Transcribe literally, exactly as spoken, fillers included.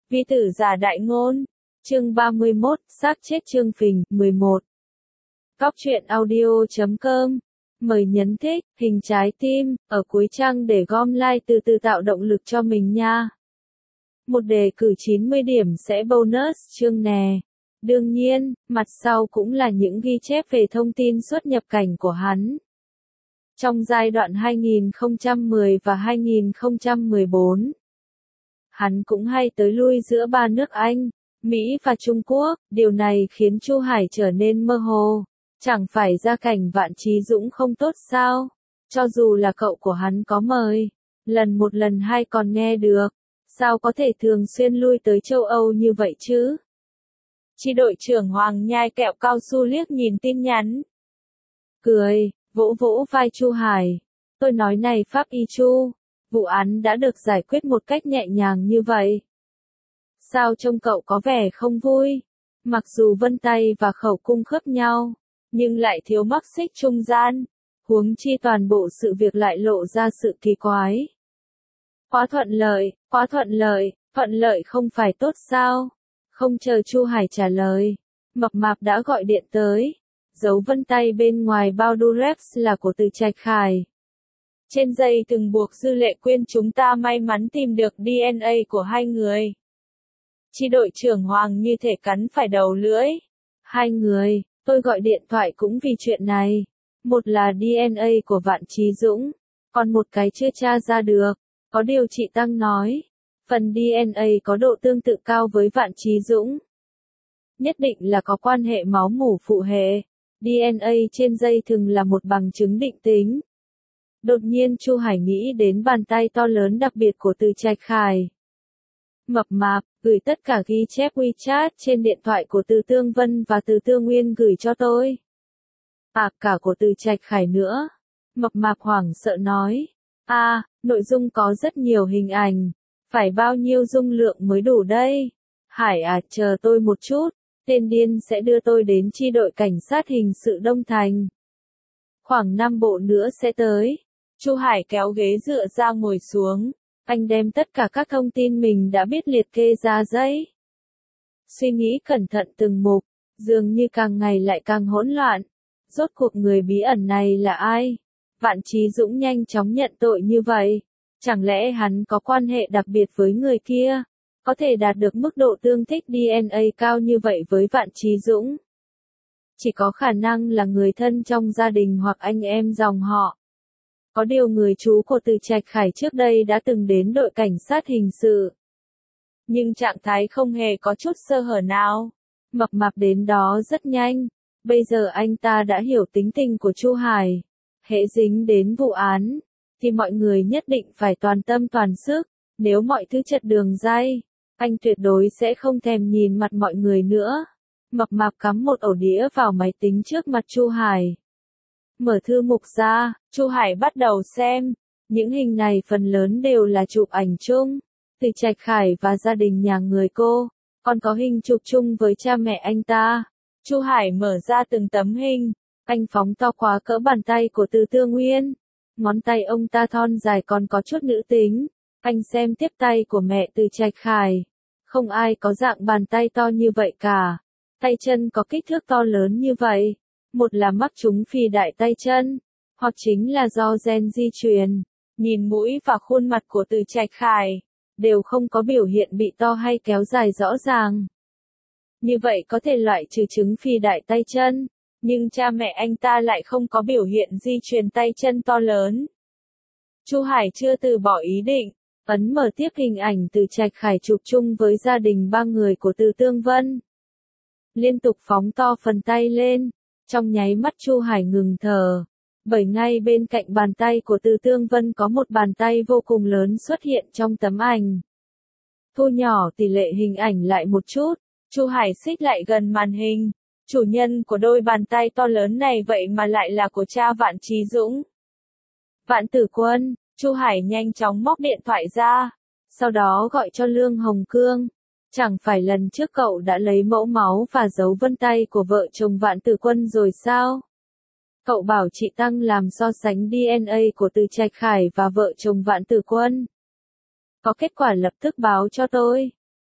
Vi tử giả đại ngôn. Chương ba mươi mốt, xác chết Trương Phình, mười một. Góc truyện audio chấm com. Mời nhấn thích, hình trái tim, ở cuối trang để gom like từ từ tạo động lực cho mình nha. Một đề cử chín mươi điểm sẽ bonus chương nè. Đương nhiên, mặt sau cũng là những ghi chép về thông tin xuất nhập cảnh của hắn. Trong giai đoạn hai nghìn không trăm mười và hai nghìn không trăm mười bốn, hắn cũng hay tới lui giữa ba nước Anh, Mỹ và Trung Quốc, điều này khiến Chu Hải trở nên mơ hồ. Chẳng phải gia cảnh Vạn Chí Dũng không tốt sao? Cho dù là cậu của hắn có mời, lần một lần hai còn nghe được, sao có thể thường xuyên lui tới châu Âu như vậy chứ? Chi đội trưởng Hoàng nhai kẹo cao su liếc nhìn tin nhắn. Cười, vỗ vỗ vai Chu Hải. Tôi nói này Pháp Y Chu, vụ án đã được giải quyết một cách nhẹ nhàng như vậy. Sao trông cậu có vẻ không vui? Mặc dù vân tay và khẩu cung khớp nhau, nhưng lại thiếu mắc xích trung gian, huống chi toàn bộ sự việc lại lộ ra sự kỳ quái. Quá thuận lợi, quá thuận lợi, thuận lợi không phải tốt sao? Không chờ Chu Hải trả lời, Mập Mạp đã gọi điện tới. Dấu vân tay bên ngoài bao Durex là của Từ Trạch Khải. Trên dây từng buộc Dư Lệ Quyên chúng ta may mắn tìm được đê en a của hai người. Chi đội trưởng Hoàng như thể cắn phải đầu lưỡi. Hai người, tôi gọi điện thoại cũng vì chuyện này. Một là đê en a của Vạn Chí Dũng, còn một cái chưa tra ra được. Có điều chị Tăng nói, phần đê en a có độ tương tự cao với Vạn Chí Dũng. Nhất định là có quan hệ máu mủ phụ hệ. đê en a trên dây thừng là một bằng chứng định tính. Đột nhiên Chu Hải nghĩ đến bàn tay to lớn đặc biệt của Từ Trạch Khải. Mập Mạp, gửi tất cả ghi chép WeChat trên điện thoại của Từ Tương Vân và Từ Tương Nguyên gửi cho tôi. À, cả của Từ Trạch Khải nữa. Mập Mạp hoảng sợ nói. À, nội dung có rất nhiều hình ảnh. Phải bao nhiêu dung lượng mới đủ đây? Hải à, chờ tôi một chút. Tên điên sẽ đưa tôi đến chi đội cảnh sát hình sự Đông Thành. Khoảng năm bộ nữa sẽ tới. Chu Hải kéo ghế dựa ra ngồi xuống. Anh đem tất cả các thông tin mình đã biết liệt kê ra giấy. Suy nghĩ cẩn thận từng mục, dường như càng ngày lại càng hỗn loạn. Rốt cuộc người bí ẩn này là ai? Vạn Chí Dũng nhanh chóng nhận tội như vậy. Chẳng lẽ hắn có quan hệ đặc biệt với người kia? Có thể đạt được mức độ tương thích đê en a cao như vậy với Vạn Chí Dũng? Chỉ có khả năng là người thân trong gia đình hoặc anh em dòng họ. Có điều người chú của Từ Trạch Khải trước đây đã từng đến đội cảnh sát hình sự. Nhưng trạng thái không hề có chút sơ hở nào. Mập Mạp đến đó rất nhanh. Bây giờ anh ta đã hiểu tính tình của Chu Hải. Hễ dính đến vụ án, thì mọi người nhất định phải toàn tâm toàn sức. Nếu mọi thứ chật đường ray, anh tuyệt đối sẽ không thèm nhìn mặt mọi người nữa. Mập Mạp cắm một ổ đĩa vào máy tính trước mặt Chu Hải. Mở thư mục ra, Chu Hải bắt đầu xem. Những hình này phần lớn đều là chụp ảnh chung. Từ Trạch Khải và gia đình nhà người cô. Còn có hình chụp chung với cha mẹ anh ta. Chu Hải mở ra từng tấm hình. Anh phóng to quá cỡ bàn tay của Từ Tương Nguyên. Ngón tay ông ta thon dài còn có chút nữ tính. Anh xem tiếp tay của mẹ Từ Trạch Khải. Không ai có dạng bàn tay to như vậy cả. Tay chân có kích thước to lớn như vậy. Một là mắc chúng phì đại tay chân, hoặc chính là do gen di truyền. Nhìn mũi và khuôn mặt của Từ Trạch Khải, đều không có biểu hiện bị to hay kéo dài rõ ràng. Như vậy có thể loại trừ chứng phì đại tay chân, nhưng cha mẹ anh ta lại không có biểu hiện di truyền tay chân to lớn. Chu Hải chưa từ bỏ ý định, ấn mở tiếp hình ảnh Từ Trạch Khải chụp chung với gia đình ba người của Từ Tương Vân. Liên tục phóng to phần tay lên. Trong nháy mắt Chu Hải ngừng thở, bởi ngay bên cạnh bàn tay của Từ Tương Vân có một bàn tay vô cùng lớn xuất hiện trong tấm ảnh. Thu nhỏ tỷ lệ hình ảnh lại một chút, Chu Hải xích lại gần màn hình. Chủ nhân của đôi bàn tay to lớn này vậy mà lại là của cha Vạn Chí Dũng. Vạn Tử Quân, Chu Hải nhanh chóng móc điện thoại ra, sau đó gọi cho Lương Hồng Cương. Chẳng phải lần trước cậu đã lấy mẫu máu và dấu vân tay của vợ chồng Vạn Tử Quân rồi sao? Cậu bảo chị Tăng làm so sánh đê en a của Từ Trạch Khải và vợ chồng Vạn Tử Quân. Có kết quả lập tức báo cho tôi.